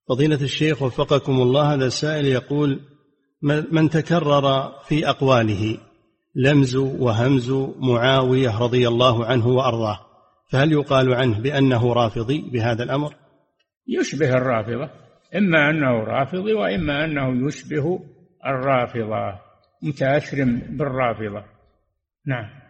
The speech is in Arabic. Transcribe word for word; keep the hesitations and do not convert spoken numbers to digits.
فضيلة الشيخ وفقكم الله، هذا السائل يقول: من تكرر في أقواله لمز وهمز معاوية رضي الله عنه وأرضاه، فهل يقال عنه بأنه رافضي بهذا الأمر؟ يشبه الرافضة، إما أنه رافضي وإما أنه يشبه الرافضة، متأثر بالرافضة. نعم.